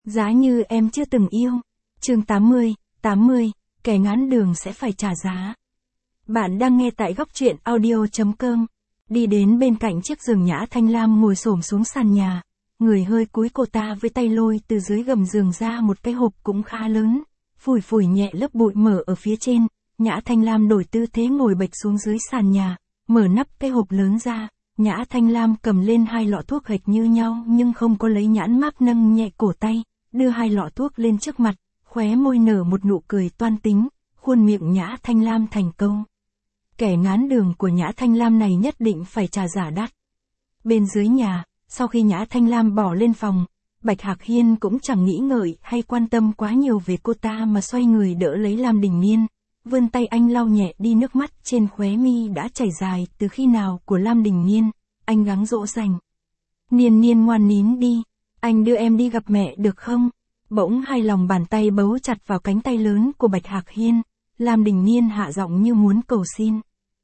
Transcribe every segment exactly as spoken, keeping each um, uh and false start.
Giá như em chưa từng yêu. Chương tám mươi, tám mươi, kẻ ngán đường sẽ phải trả giá. Bạn đang nghe tại góc truyện audio chấm com. Đi đến bên cạnh chiếc giường, Nhã Thanh Lam ngồi xổm xuống sàn nhà, người hơi cúi cô ta với tay lôi từ dưới gầm giường ra một cái hộp cũng khá lớn, phủi phủi nhẹ lớp bụi mở ở phía trên. Nhã Thanh Lam đổi tư thế ngồi bệt xuống dưới sàn nhà, mở nắp cái hộp lớn ra. Nhã Thanh Lam cầm lên hai lọ thuốc hệt như nhau nhưng không có lấy nhãn mác, nâng nhẹ cổ tay, đưa hai lọ thuốc lên trước mặt, khóe môi nở một nụ cười toan tính, khuôn miệng Nhã Thanh Lam thành câu. Kẻ ngán đường của Nhã Thanh Lam này nhất định phải trả giá đắt. Bên dưới nhà, sau khi Nhã Thanh Lam bỏ lên phòng, Bạch Hạc Hiên cũng chẳng nghĩ ngợi hay quan tâm quá nhiều về cô ta mà xoay người đỡ lấy Lam Đình Niên, vươn tay anh lau nhẹ đi nước mắt trên khóe mi đã chảy dài từ khi nào của Lam Đình Niên. Anh gắng dỗ dành. Niên Niên ngoan nín đi, anh đưa em đi gặp mẹ được không? Bỗng hai lòng bàn tay bấu chặt vào cánh tay lớn của Bạch Hạc Hiên, Lam Đình Niên hạ giọng như muốn cầu xin.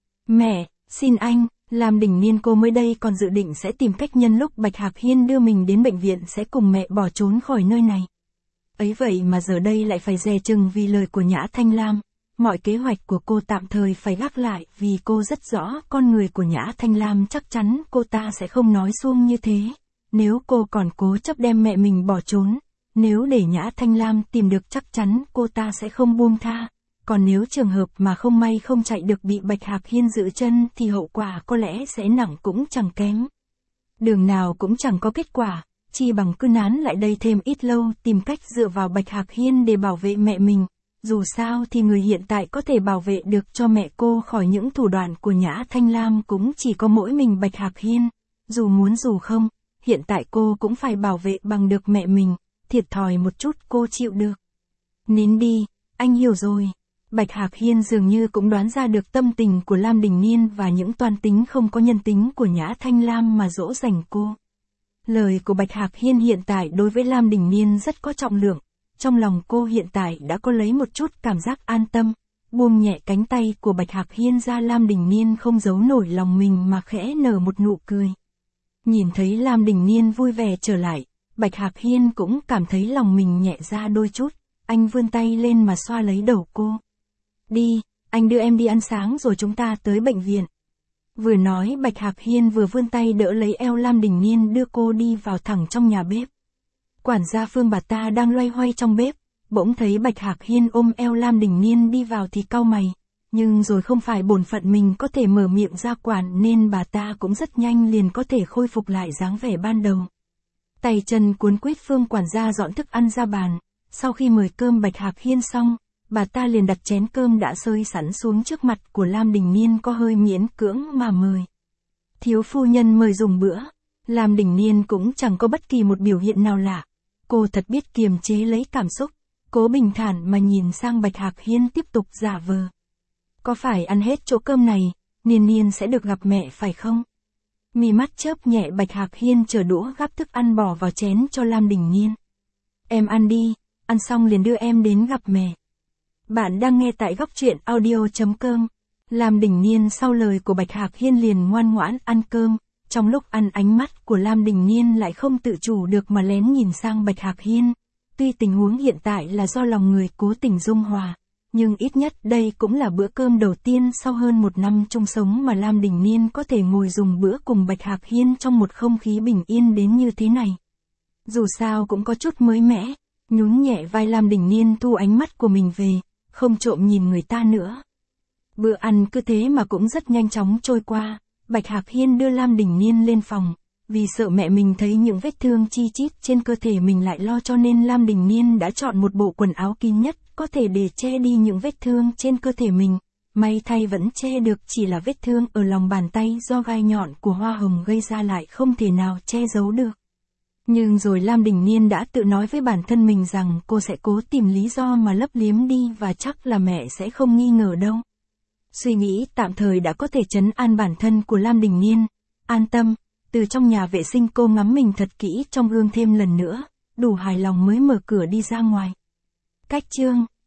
Mẹ, xin anh. Lam Đình Niên cô mới đây còn dự định sẽ tìm cách nhân lúc Bạch Hạc Hiên đưa mình đến bệnh viện sẽ cùng mẹ bỏ trốn khỏi nơi này. Ấy vậy mà giờ đây lại phải dè chừng vì lời của Nhã Thanh Lam. Mọi kế hoạch của cô tạm thời phải gác lại vì cô rất rõ con người của Nhã Thanh Lam, chắc chắn cô ta sẽ không nói suông như thế. Nếu cô còn cố chấp đem mẹ mình bỏ trốn, nếu để Nhã Thanh Lam tìm được chắc chắn cô ta sẽ không buông tha. Còn nếu trường hợp mà không may không chạy được bị Bạch Hạc Hiên giữ chân thì hậu quả có lẽ sẽ nặng cũng chẳng kém. Đường nào cũng chẳng có kết quả, chi bằng cứ nán lại đây thêm ít lâu tìm cách dựa vào Bạch Hạc Hiên để bảo vệ mẹ mình. Dù sao thì người hiện tại có thể bảo vệ được cho mẹ cô khỏi những thủ đoạn của Nhã Thanh Lam cũng chỉ có mỗi mình Bạch Hạc Hiên. Dù muốn dù không, hiện tại cô cũng phải bảo vệ bằng được mẹ mình, thiệt thòi một chút cô chịu được. Nín đi, anh hiểu rồi. Bạch Hạc Hiên dường như cũng đoán ra được tâm tình của Lam Đình Niên và những toan tính không có nhân tính của Nhã Thanh Lam mà dỗ dành cô. Lời của Bạch Hạc Hiên hiện tại đối với Lam Đình Niên rất có trọng lượng. Trong lòng cô hiện tại đã có lấy một chút cảm giác an tâm, buông nhẹ cánh tay của Bạch Hạc Hiên ra. Lam Đình Niên không giấu nổi lòng mình mà khẽ nở một nụ cười. Nhìn thấy Lam Đình Niên vui vẻ trở lại, Bạch Hạc Hiên cũng cảm thấy lòng mình nhẹ ra đôi chút, anh vươn tay lên mà xoa lấy đầu cô. Đi, anh đưa em đi ăn sáng rồi chúng ta tới bệnh viện. Vừa nói Bạch Hạc Hiên vừa vươn tay đỡ lấy eo Lam Đình Niên đưa cô đi vào thẳng trong nhà bếp. Quản gia Phương bà ta đang loay hoay trong bếp, bỗng thấy Bạch Hạc Hiên ôm eo Lam Đình Niên đi vào thì cau mày, nhưng rồi không phải bổn phận mình có thể mở miệng ra quản nên bà ta cũng rất nhanh liền có thể khôi phục lại dáng vẻ ban đầu. Tay chân cuốn quýt Phương quản gia dọn thức ăn ra bàn, sau khi mời cơm Bạch Hạc Hiên xong, bà ta liền đặt chén cơm đã xơi sẵn xuống trước mặt của Lam Đình Niên, có hơi miễn cưỡng mà mời. Thiếu phu nhân mời dùng bữa. Lam Đình Niên cũng chẳng có bất kỳ một biểu hiện nào lạ. Cô thật biết kiềm chế lấy cảm xúc, cố bình thản mà nhìn sang Bạch Hạc Hiên tiếp tục giả vờ. Có phải ăn hết chỗ cơm này, Niên Niên sẽ được gặp mẹ phải không? Mí mắt chớp nhẹ, Bạch Hạc Hiên chở đũa gắp thức ăn bỏ vào chén cho Lam Đình Niên. Em ăn đi, ăn xong liền đưa em đến gặp mẹ. Bạn đang nghe tại góc truyện audio chấm com. Lam Đình Niên sau lời của Bạch Hạc Hiên liền ngoan ngoãn ăn cơm. Trong lúc ăn, ánh mắt của Lam Đình Niên lại không tự chủ được mà lén nhìn sang Bạch Hạc Hiên. Tuy tình huống hiện tại là do lòng người cố tình dung hòa, nhưng ít nhất đây cũng là bữa cơm đầu tiên sau hơn một năm chung sống mà Lam Đình Niên có thể ngồi dùng bữa cùng Bạch Hạc Hiên trong một không khí bình yên đến như thế này. Dù sao cũng có chút mới mẻ, nhún nhẹ vai Lam Đình Niên thu ánh mắt của mình về, không trộm nhìn người ta nữa. Bữa ăn cứ thế mà cũng rất nhanh chóng trôi qua. Bạch Hạc Hiên đưa Lam Đình Niên lên phòng, vì sợ mẹ mình thấy những vết thương chi chít trên cơ thể mình lại lo, cho nên Lam Đình Niên đã chọn một bộ quần áo kín nhất có thể để che đi những vết thương trên cơ thể mình. May thay vẫn che được, chỉ là vết thương ở lòng bàn tay do gai nhọn của hoa hồng gây ra lại không thể nào che giấu được. Nhưng rồi Lam Đình Niên đã tự nói với bản thân mình rằng cô sẽ cố tìm lý do mà lấp liếm đi và chắc là mẹ sẽ không nghi ngờ đâu. Suy nghĩ tạm thời đã có thể trấn an bản thân của Lam Đình Niên. An tâm, từ trong nhà vệ sinh cô ngắm mình thật kỹ trong gương thêm lần nữa, đủ hài lòng mới mở cửa đi ra ngoài. Cách chương